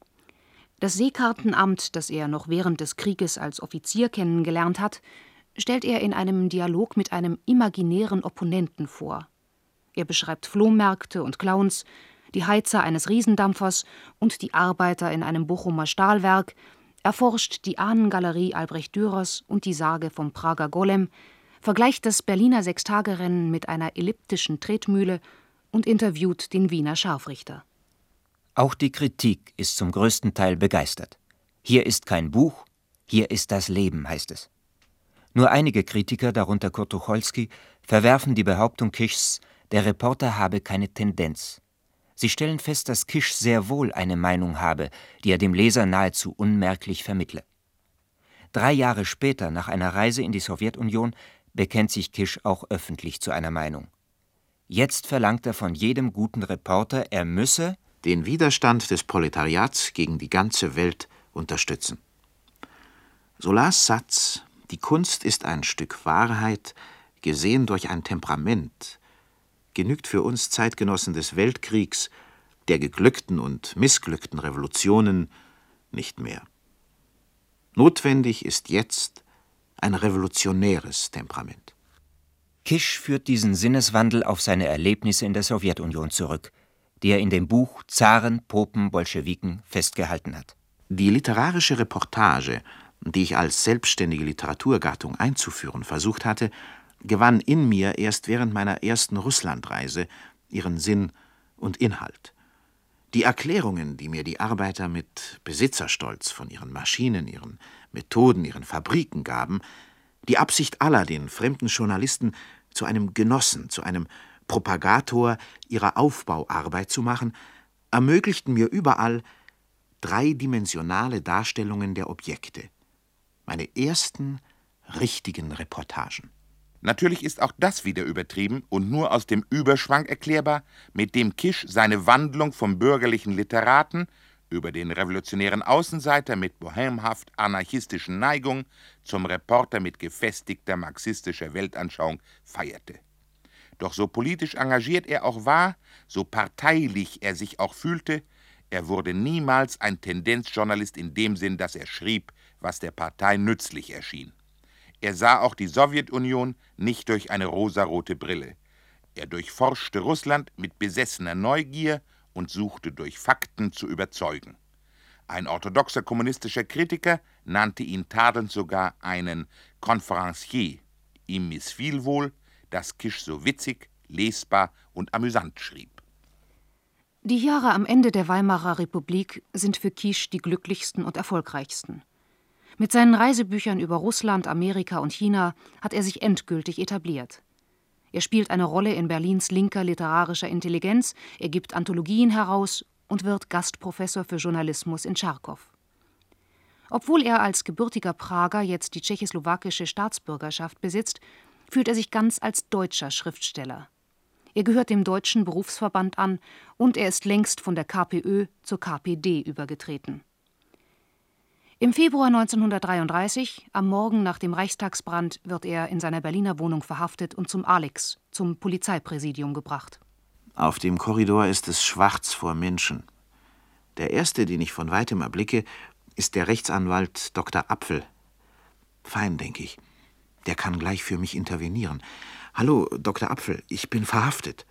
Das Seekartenamt, das er noch während des Krieges als Offizier kennengelernt hat, stellt er in einem Dialog mit einem imaginären Opponenten vor. Er beschreibt Flohmärkte und Clowns, die Heizer eines Riesendampfers und die Arbeiter in einem Bochumer Stahlwerk, erforscht die Ahnengalerie Albrecht Dürers und die Sage vom Prager Golem, vergleicht das Berliner Sechstagerennen mit einer elliptischen Tretmühle und interviewt den Wiener Scharfrichter. Auch die Kritik ist zum größten Teil begeistert. Hier ist kein Buch, hier ist das Leben, heißt es. Nur einige Kritiker, darunter Kurt Tucholsky, verwerfen die Behauptung Kischs, der Reporter habe keine Tendenz. Sie stellen fest, dass Kisch sehr wohl eine Meinung habe, die er dem Leser nahezu unmerklich vermittle. Drei Jahre später, nach einer Reise in die Sowjetunion, bekennt sich Kisch auch öffentlich zu einer Meinung. Jetzt verlangt er von jedem guten Reporter, er müsse den Widerstand des Proletariats gegen die ganze Welt unterstützen. Solars Satz, die Kunst ist ein Stück Wahrheit, gesehen durch ein Temperament, genügt für uns Zeitgenossen des Weltkriegs, der geglückten und missglückten Revolutionen nicht mehr. Notwendig ist jetzt ein revolutionäres Temperament. Kisch führt diesen Sinneswandel auf seine Erlebnisse in der Sowjetunion zurück, die er in dem Buch Zaren, Popen, Bolschewiken festgehalten hat. Die literarische Reportage, die ich als selbstständige Literaturgattung einzuführen versucht hatte, gewann in mir erst während meiner ersten Russlandreise ihren Sinn und Inhalt. Die Erklärungen, die mir die Arbeiter mit Besitzerstolz von ihren Maschinen, ihren Methoden, ihren Fabriken gaben, die Absicht aller, den fremden Journalisten zu einem Genossen, zu einem Propagator ihrer Aufbauarbeit zu machen, ermöglichten mir überall dreidimensionale Darstellungen der Objekte. Meine ersten richtigen Reportagen. Natürlich ist auch das wieder übertrieben und nur aus dem Überschwang erklärbar, mit dem Kisch seine Wandlung vom bürgerlichen Literaten über den revolutionären Außenseiter mit bohemhaft anarchistischen Neigungen zum Reporter mit gefestigter marxistischer Weltanschauung feierte. Doch so politisch engagiert er auch war, so parteilich er sich auch fühlte, er wurde niemals ein Tendenzjournalist in dem Sinn, dass er schrieb, was der Partei nützlich erschien. Er sah auch die Sowjetunion nicht durch eine rosarote Brille. Er durchforschte Russland mit besessener Neugier und suchte durch Fakten zu überzeugen. Ein orthodoxer kommunistischer Kritiker nannte ihn tadelnd sogar einen Conférencier. Ihm missfiel wohl, dass Kisch so witzig, lesbar und amüsant schrieb. Die Jahre am Ende der Weimarer Republik sind für Kisch die glücklichsten und erfolgreichsten. Mit seinen Reisebüchern über Russland, Amerika und China hat er sich endgültig etabliert. Er spielt eine Rolle in Berlins linker literarischer Intelligenz, er gibt Anthologien heraus und wird Gastprofessor für Journalismus in Charkow. Obwohl er als gebürtiger Prager jetzt die tschechoslowakische Staatsbürgerschaft besitzt, fühlt er sich ganz als deutscher Schriftsteller. Er gehört dem Deutschen Berufsverband an und er ist längst von der KPÖ zur K P D übergetreten. Im Februar neunzehnhundertdreiunddreißig, am Morgen nach dem Reichstagsbrand, wird er in seiner Berliner Wohnung verhaftet und zum Alex, zum Polizeipräsidium gebracht. Auf dem Korridor ist es schwarz vor Menschen. Der erste, den ich von weitem erblicke, ist der Rechtsanwalt Doktor Apfel. Fein, denke ich. Der kann gleich für mich intervenieren. »Hallo, Doktor Apfel, ich bin verhaftet.«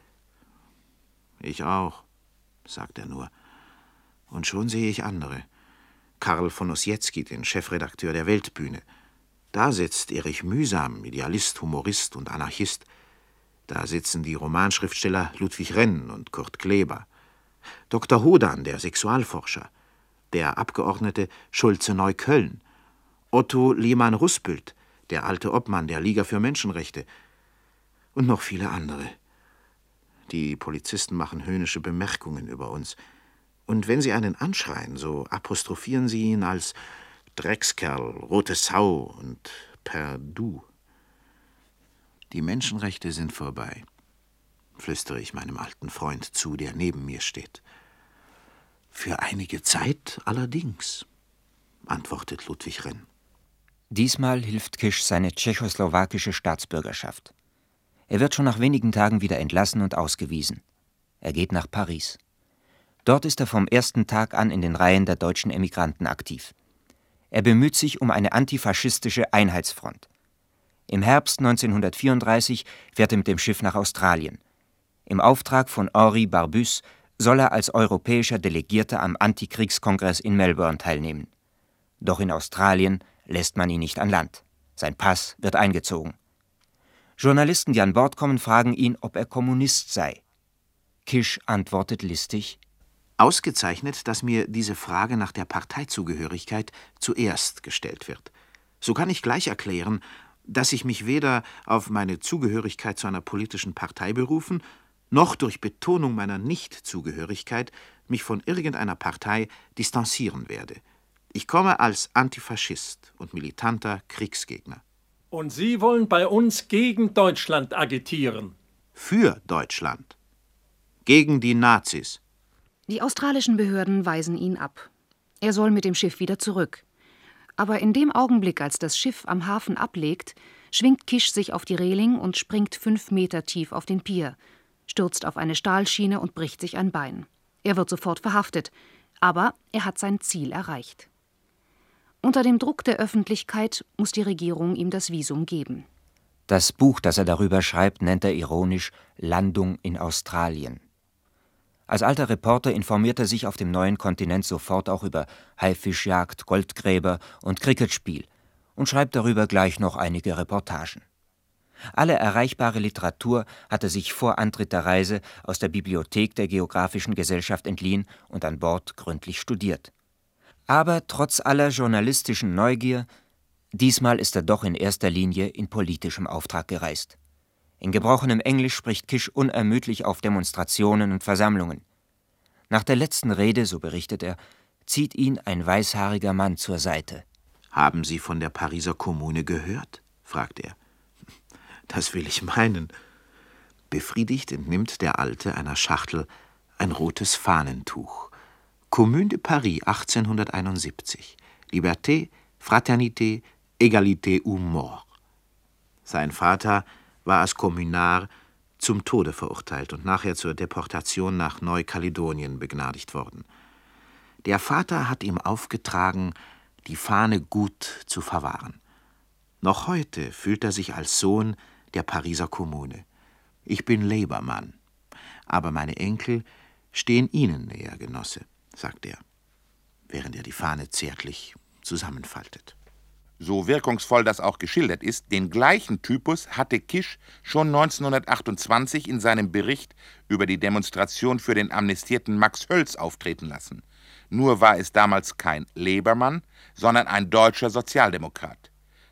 »Ich auch«, sagt er nur. Und schon sehe ich andere. Karl von Ossietzky, den Chefredakteur der Weltbühne. Da sitzt Erich Mühsam, Idealist, Humorist und Anarchist. Da sitzen die Romanschriftsteller Ludwig Renn und Kurt Kleber. Doktor Hodan, der Sexualforscher. Der Abgeordnete Schulze-Neukölln. Otto Lehmann-Ruspelt, der alte Obmann der Liga für Menschenrechte. Und noch viele andere. Die Polizisten machen höhnische Bemerkungen über uns. Und wenn sie einen anschreien, so apostrophieren sie ihn als Dreckskerl, rote Sau und per Du. Die Menschenrechte sind vorbei, flüstere ich meinem alten Freund zu, der neben mir steht. Für einige Zeit allerdings, antwortet Ludwig Renn. Diesmal hilft Kisch seine tschechoslowakische Staatsbürgerschaft. Er wird schon nach wenigen Tagen wieder entlassen und ausgewiesen. Er geht nach Paris. Dort ist er vom ersten Tag an in den Reihen der deutschen Emigranten aktiv. Er bemüht sich um eine antifaschistische Einheitsfront. Im Herbst neunzehnhundertvierunddreißig fährt er mit dem Schiff nach Australien. Im Auftrag von Henri Barbusse soll er als europäischer Delegierter am Antikriegskongress in Melbourne teilnehmen. Doch in Australien lässt man ihn nicht an Land. Sein Pass wird eingezogen. Journalisten, die an Bord kommen, fragen ihn, ob er Kommunist sei. Kisch antwortet listig: Ausgezeichnet, dass mir diese Frage nach der Parteizugehörigkeit zuerst gestellt wird. So kann ich gleich erklären, dass ich mich weder auf meine Zugehörigkeit zu einer politischen Partei berufen, noch durch Betonung meiner Nichtzugehörigkeit mich von irgendeiner Partei distanzieren werde. Ich komme als Antifaschist und militanter Kriegsgegner. Und Sie wollen bei uns gegen Deutschland agitieren? Für Deutschland. Gegen die Nazis. Die australischen Behörden weisen ihn ab. Er soll mit dem Schiff wieder zurück. Aber in dem Augenblick, als das Schiff am Hafen ablegt, schwingt Kisch sich auf die Reling und springt fünf Meter tief auf den Pier, stürzt auf eine Stahlschiene und bricht sich ein Bein. Er wird sofort verhaftet, aber er hat sein Ziel erreicht. Unter dem Druck der Öffentlichkeit muss die Regierung ihm das Visum geben. Das Buch, das er darüber schreibt, nennt er ironisch »Landung in Australien«. Als alter Reporter informiert er sich auf dem neuen Kontinent sofort auch über Haifischjagd, Goldgräber und Cricketspiel und schreibt darüber gleich noch einige Reportagen. Alle erreichbare Literatur hat er sich vor Antritt der Reise aus der Bibliothek der Geographischen Gesellschaft entliehen und an Bord gründlich studiert. Aber trotz aller journalistischen Neugier, diesmal ist er doch in erster Linie in politischem Auftrag gereist. In gebrochenem Englisch spricht Kisch unermüdlich auf Demonstrationen und Versammlungen. Nach der letzten Rede, so berichtet er, zieht ihn ein weißhaariger Mann zur Seite. »Haben Sie von der Pariser Kommune gehört?« fragt er. »Das will ich meinen.« Befriedigt entnimmt der Alte einer Schachtel ein rotes Fahnentuch. Commune de Paris achtzehnhunderteinundsiebzig. Liberté, Fraternité, Égalité ou mort. Sein Vater war als Kommunar zum Tode verurteilt und nachher zur Deportation nach Neukaledonien begnadigt worden. Der Vater hat ihm aufgetragen, die Fahne gut zu verwahren. Noch heute fühlt er sich als Sohn der Pariser Kommune. Ich bin Labour-Mann, aber meine Enkel stehen Ihnen näher, Genosse, sagt er, während er die Fahne zärtlich zusammenfaltet. So wirkungsvoll das auch geschildert ist, den gleichen Typus hatte Kisch schon neunzehnhundertachtundzwanzig in seinem Bericht über die Demonstration für den amnestierten Max Hölz auftreten lassen. Nur war es damals kein Labour-Mann, sondern ein deutscher Sozialdemokrat.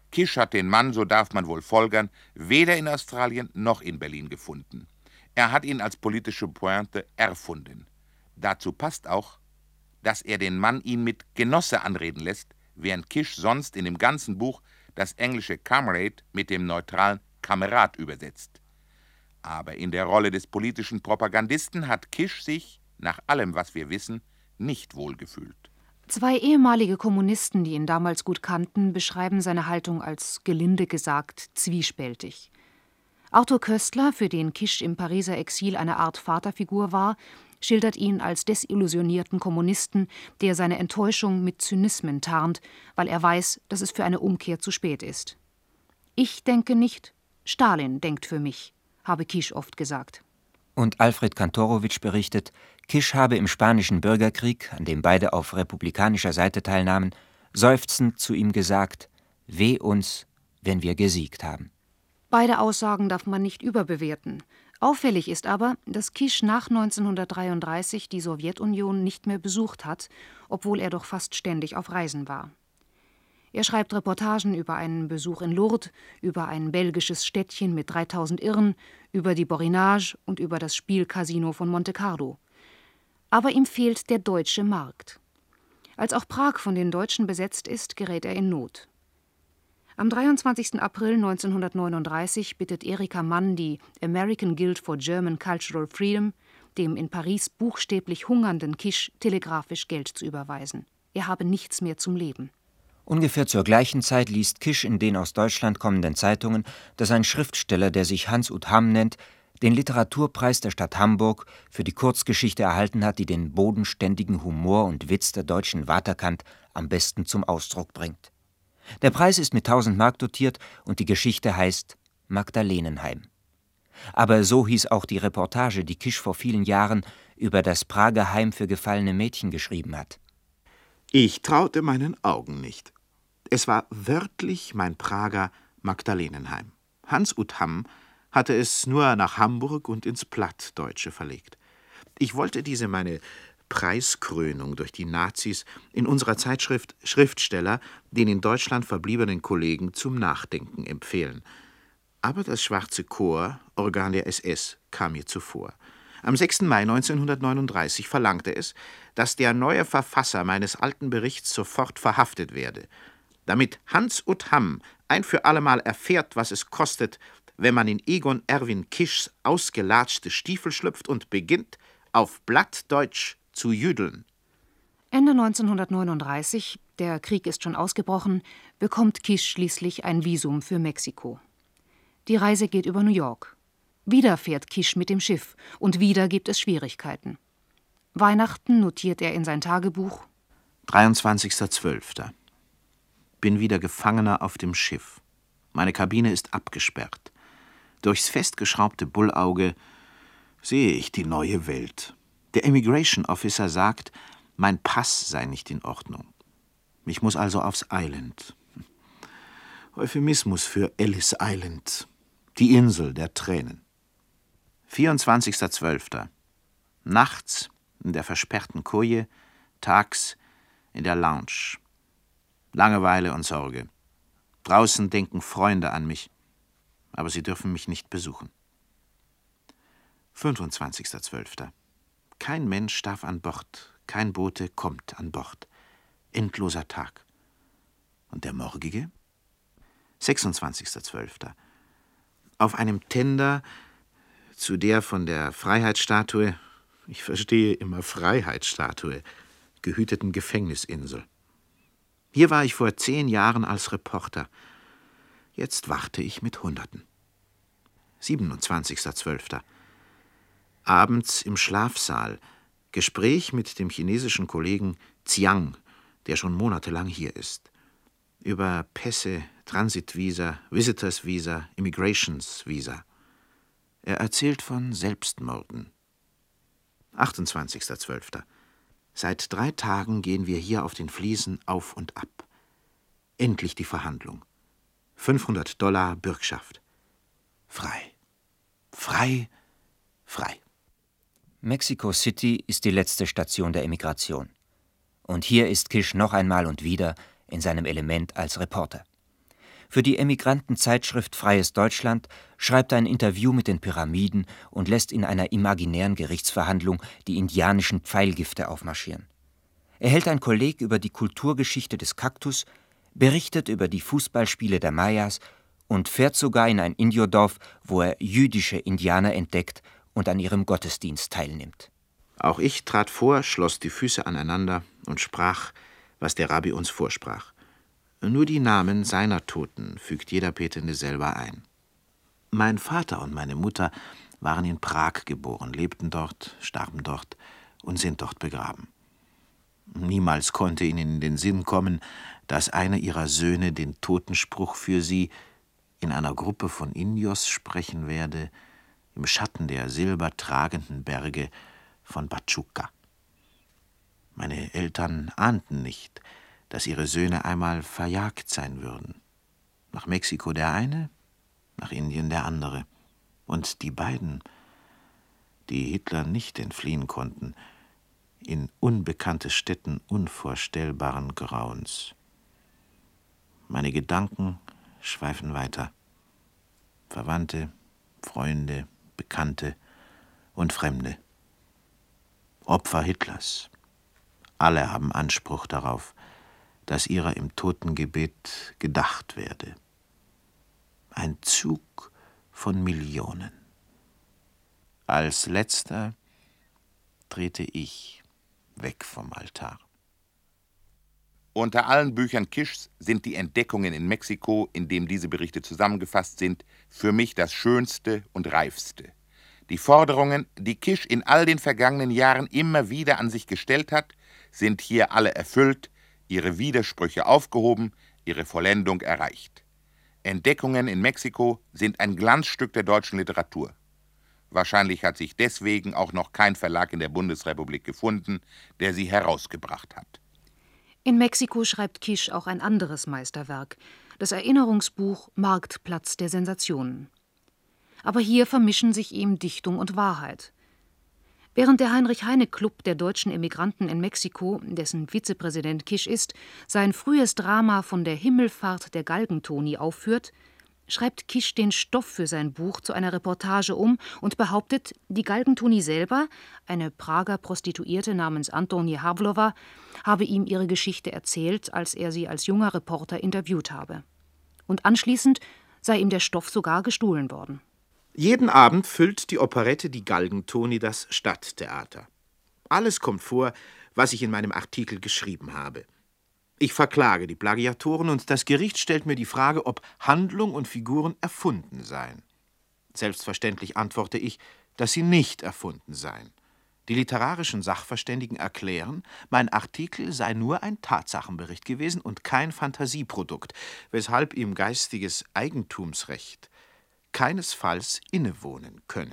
Kisch hat den Mann, so darf man wohl folgern, weder in Australien noch in Berlin gefunden. Er hat ihn als politische Pointe erfunden. Dazu passt auch, dass er den Mann ihn mit Genosse anreden lässt, während Kisch sonst in dem ganzen Buch das englische Comrade mit dem neutralen Kamerad übersetzt. Aber in der Rolle des politischen Propagandisten hat Kisch sich, nach allem, was wir wissen, nicht wohlgefühlt. Zwei ehemalige Kommunisten, die ihn damals gut kannten, beschreiben seine Haltung als, gelinde gesagt, zwiespältig. Arthur Koestler, für den Kisch im Pariser Exil eine Art Vaterfigur war, schildert ihn als desillusionierten Kommunisten, der seine Enttäuschung mit Zynismen tarnt, weil er weiß, dass es für eine Umkehr zu spät ist. Ich denke nicht, Stalin denkt für mich, habe Kisch oft gesagt. Und Alfred Kantorowicz berichtet, Kisch habe im Spanischen Bürgerkrieg, an dem beide auf republikanischer Seite teilnahmen, seufzend zu ihm gesagt: Weh uns, wenn wir gesiegt haben. Beide Aussagen darf man nicht überbewerten. Auffällig ist aber, dass Kisch nach neunzehnhundertdreiunddreißig die Sowjetunion nicht mehr besucht hat, obwohl er doch fast ständig auf Reisen war. Er schreibt Reportagen über einen Besuch in Lourdes, über ein belgisches Städtchen mit dreitausend Irren, über die Borinage und über das Spielcasino von Monte Carlo. Aber ihm fehlt der deutsche Markt. Als auch Prag von den Deutschen besetzt ist, gerät er in Not. Am dreiundzwanzigsten April neunzehnhundertneununddreißig bittet Erika Mann die American Guild for German Cultural Freedom, dem in Paris buchstäblich hungernden Kisch telegrafisch Geld zu überweisen. Er habe nichts mehr zum Leben. Ungefähr zur gleichen Zeit liest Kisch in den aus Deutschland kommenden Zeitungen, dass ein Schriftsteller, der sich Hans-Ut Hamm nennt, den Literaturpreis der Stadt Hamburg für die Kurzgeschichte erhalten hat, die den bodenständigen Humor und Witz der deutschen Waterkant am besten zum Ausdruck bringt. Der Preis ist mit tausend Mark dotiert und die Geschichte heißt Magdalenenheim. Aber so hieß auch die Reportage, die Kisch vor vielen Jahren über das Prager Heim für gefallene Mädchen geschrieben hat. Ich traute meinen Augen nicht. Es war wörtlich mein Prager Magdalenenheim. Hans-Ut Hamm hatte es nur nach Hamburg und ins Plattdeutsche verlegt. Ich wollte diese meine Preiskrönung durch die Nazis in unserer Zeitschrift Schriftsteller den in Deutschland verbliebenen Kollegen zum Nachdenken empfehlen. Aber das Schwarze Korps, Organ der S S, kam mir zuvor. Am sechsten Mai neunzehnhundertneununddreißig verlangte es, dass der neue Verfasser meines alten Berichts sofort verhaftet werde, damit Hans-Ut Hamm ein für allemal erfährt, was es kostet, wenn man in Egon Erwin Kischs ausgelatschte Stiefel schlüpft und beginnt, auf Blattdeutsch zu jüdeln. Ende neunzehnhundertneununddreißig, der Krieg ist schon ausgebrochen, bekommt Kisch schließlich ein Visum für Mexiko. Die Reise geht über New York. Wieder fährt Kisch mit dem Schiff und wieder gibt es Schwierigkeiten. Weihnachten notiert er in sein Tagebuch: dreiundzwanzigster zwölfter Bin wieder Gefangener auf dem Schiff. Meine Kabine ist abgesperrt. Durchs festgeschraubte Bullauge sehe ich die neue Welt. Der Immigration Officer sagt, mein Pass sei nicht in Ordnung. Ich muss also aufs Island. Euphemismus für Ellis Island, die Insel der Tränen. vierundzwanzigster zwölfter Nachts in der versperrten Koje, tags in der Lounge. Langeweile und Sorge. Draußen denken Freunde an mich, aber sie dürfen mich nicht besuchen. fünfundzwanzigster zwölfter Kein Mensch darf an Bord, kein Bote kommt an Bord. Endloser Tag. Und der morgige? sechsundzwanzigster zwölfter Auf einem Tender zu der von der Freiheitsstatue, ich verstehe immer Freiheitsstatue, gehüteten Gefängnisinsel. Hier war ich vor zehn Jahren als Reporter. Jetzt warte ich mit Hunderten. siebenundzwanzigster zwölfter Abends im Schlafsaal. Gespräch mit dem chinesischen Kollegen Ziang, der schon monatelang hier ist. Über Pässe, Transitvisa, Visitors Visa, Immigrations Visa. Er erzählt von Selbstmorden. achtundzwanzigster zwölfter Seit drei Tagen gehen wir hier auf den Fliesen auf und ab. Endlich die Verhandlung. fünfhundert Dollar Bürgschaft. Frei. Frei. Frei. Mexico City ist die letzte Station der Emigration. Und hier ist Kisch noch einmal und wieder in seinem Element als Reporter. Für die Emigrantenzeitschrift Freies Deutschland schreibt er ein Interview mit den Pyramiden und lässt in einer imaginären Gerichtsverhandlung die indianischen Pfeilgifte aufmarschieren. Er hält ein Kolleg über die Kulturgeschichte des Kaktus, berichtet über die Fußballspiele der Mayas und fährt sogar in ein Indiodorf, wo er jüdische Indianer entdeckt und an ihrem Gottesdienst teilnimmt. Auch ich trat vor, schloss die Füße aneinander und sprach, was der Rabbi uns vorsprach. Nur die Namen seiner Toten fügt jeder Petende selber ein. Mein Vater und meine Mutter waren in Prag geboren, lebten dort, starben dort und sind dort begraben. Niemals konnte ihnen in den Sinn kommen, dass einer ihrer Söhne den Totenspruch für sie in einer Gruppe von Indios sprechen werde, im Schatten der silbertragenden Berge von Pachuca. Meine Eltern ahnten nicht, dass ihre Söhne einmal verjagt sein würden. Nach Mexiko der eine, nach Indien der andere. Und die beiden, die Hitler nicht entfliehen konnten, in unbekannte Städten unvorstellbaren Grauens. Meine Gedanken schweifen weiter. Verwandte, Freunde, Bekannte und Fremde. Opfer Hitlers. Alle haben Anspruch darauf, dass ihrer im Totengebet gedacht werde. Ein Zug von Millionen. Als letzter trete ich weg vom Altar. Unter allen Büchern Kischs sind die Entdeckungen in Mexiko, in dem diese Berichte zusammengefasst sind, für mich das Schönste und Reifste. Die Forderungen, die Kisch in all den vergangenen Jahren immer wieder an sich gestellt hat, sind hier alle erfüllt, ihre Widersprüche aufgehoben, ihre Vollendung erreicht. Entdeckungen in Mexiko sind ein Glanzstück der deutschen Literatur. Wahrscheinlich hat sich deswegen auch noch kein Verlag in der Bundesrepublik gefunden, der sie herausgebracht hat. In Mexiko schreibt Kisch auch ein anderes Meisterwerk, das Erinnerungsbuch Marktplatz der Sensationen. Aber hier vermischen sich ihm Dichtung und Wahrheit. Während der Heinrich-Heine-Club der deutschen Emigranten in Mexiko, dessen Vizepräsident Kisch ist, sein frühes Drama von der Himmelfahrt der Galgentoni aufführt, schreibt Kisch den Stoff für sein Buch zu einer Reportage um und behauptet, die Galgentoni selber, eine Prager Prostituierte namens Antonie Havlova, habe ihm ihre Geschichte erzählt, als er sie als junger Reporter interviewt habe. Und anschließend sei ihm der Stoff sogar gestohlen worden. Jeden Abend füllt die Operette Die Galgentoni das Stadttheater. Alles kommt vor, was ich in meinem Artikel geschrieben habe. Ich verklage die Plagiatoren und das Gericht stellt mir die Frage, ob Handlung und Figuren erfunden seien. Selbstverständlich antworte ich, dass sie nicht erfunden seien. Die literarischen Sachverständigen erklären, mein Artikel sei nur ein Tatsachenbericht gewesen und kein Fantasieprodukt, weshalb ihm geistiges Eigentumsrecht keinesfalls innewohnen könne.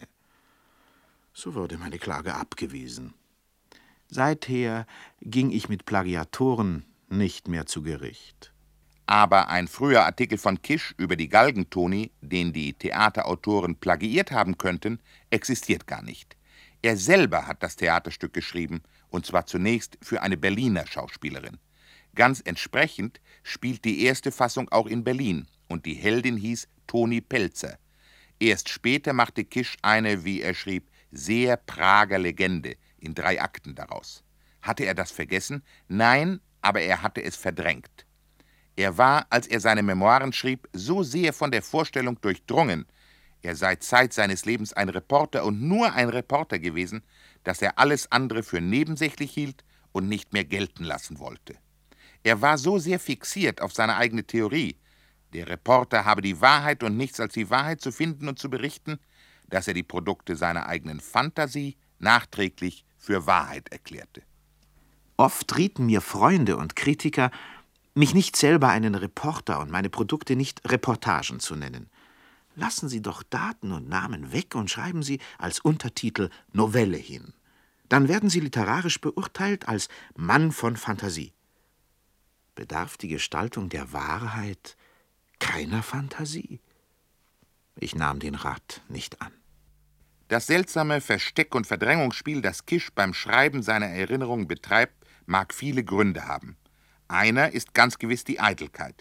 So wurde meine Klage abgewiesen. Seither ging ich mit Plagiatoren nicht mehr zu Gericht. Aber ein früher Artikel von Kisch über die Galgentoni, den die Theaterautoren plagiiert haben könnten, existiert gar nicht. Er selber hat das Theaterstück geschrieben, und zwar zunächst für eine Berliner Schauspielerin. Ganz entsprechend spielt die erste Fassung auch in Berlin, und die Heldin hieß Toni Pelzer. Erst später machte Kisch eine, wie er schrieb, sehr Prager Legende in drei Akten daraus. Hatte er das vergessen? Nein, aber er hatte es verdrängt. Er war, als er seine Memoiren schrieb, so sehr von der Vorstellung durchdrungen, er sei Zeit seines Lebens ein Reporter und nur ein Reporter gewesen, dass er alles andere für nebensächlich hielt und nicht mehr gelten lassen wollte. Er war so sehr fixiert auf seine eigene Theorie, der Reporter habe die Wahrheit und nichts als die Wahrheit zu finden und zu berichten, dass er die Produkte seiner eigenen Fantasie nachträglich für Wahrheit erklärte. Oft rieten mir Freunde und Kritiker, mich nicht selber einen Reporter und meine Produkte nicht Reportagen zu nennen. Lassen Sie doch Daten und Namen weg und schreiben Sie als Untertitel Novelle hin. Dann werden Sie literarisch beurteilt als Mann von Fantasie. Bedarf die Gestaltung der Wahrheit keiner Fantasie? Ich nahm den Rat nicht an. Das seltsame Versteck- und Verdrängungsspiel, das Kisch beim Schreiben seiner Erinnerungen betreibt, mag viele Gründe haben. Einer ist ganz gewiss die Eitelkeit.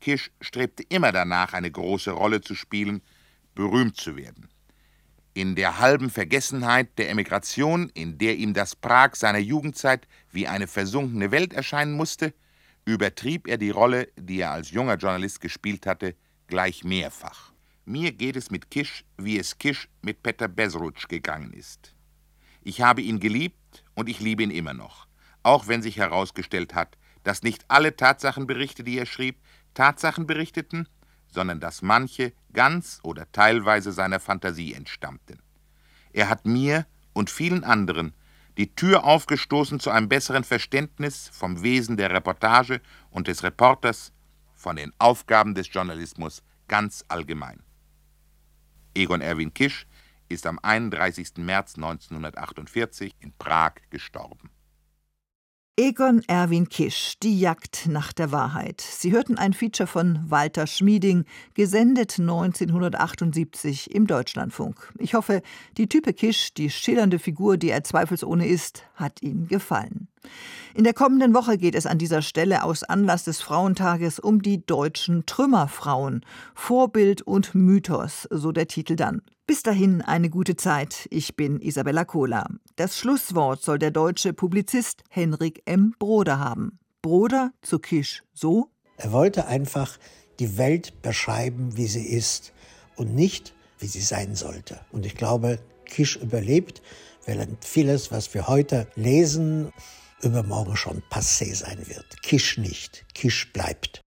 Kisch strebte immer danach, eine große Rolle zu spielen, berühmt zu werden. In der halben Vergessenheit der Emigration, in der ihm das Prag seiner Jugendzeit wie eine versunkene Welt erscheinen musste, übertrieb er die Rolle, die er als junger Journalist gespielt hatte, gleich mehrfach. Mir geht es mit Kisch, wie es Kisch mit Peter Bezruč gegangen ist. Ich habe ihn geliebt und ich liebe ihn immer noch, auch wenn sich herausgestellt hat, dass nicht alle Tatsachenberichte, die er schrieb, Tatsachen berichteten, sondern dass manche ganz oder teilweise seiner Fantasie entstammten. Er hat mir und vielen anderen die Tür aufgestoßen zu einem besseren Verständnis vom Wesen der Reportage und des Reporters, von den Aufgaben des Journalismus ganz allgemein. Egon Erwin Kisch ist am einunddreißigsten März neunzehnhundertachtundvierzig in Prag gestorben. Egon Erwin Kisch, die Jagd nach der Wahrheit. Sie hörten ein Feature von Walter Schmieding, gesendet neunzehnhundertachtundsiebzig im Deutschlandfunk. Ich hoffe, die Type Kisch, die schillernde Figur, die er zweifelsohne ist, hat Ihnen gefallen. In der kommenden Woche geht es an dieser Stelle aus Anlass des Frauentages um die deutschen Trümmerfrauen. Vorbild und Mythos, so der Titel dann. Bis dahin eine gute Zeit. Ich bin Isabella Kohler. Das Schlusswort soll der deutsche Publizist Henrik M. Broder haben. Broder zu Kisch so: Er wollte einfach die Welt beschreiben, wie sie ist und nicht, wie sie sein sollte. Und ich glaube, Kisch überlebt, während vieles, was wir heute lesen, übermorgen schon passé sein wird. Kisch nicht. Kisch bleibt.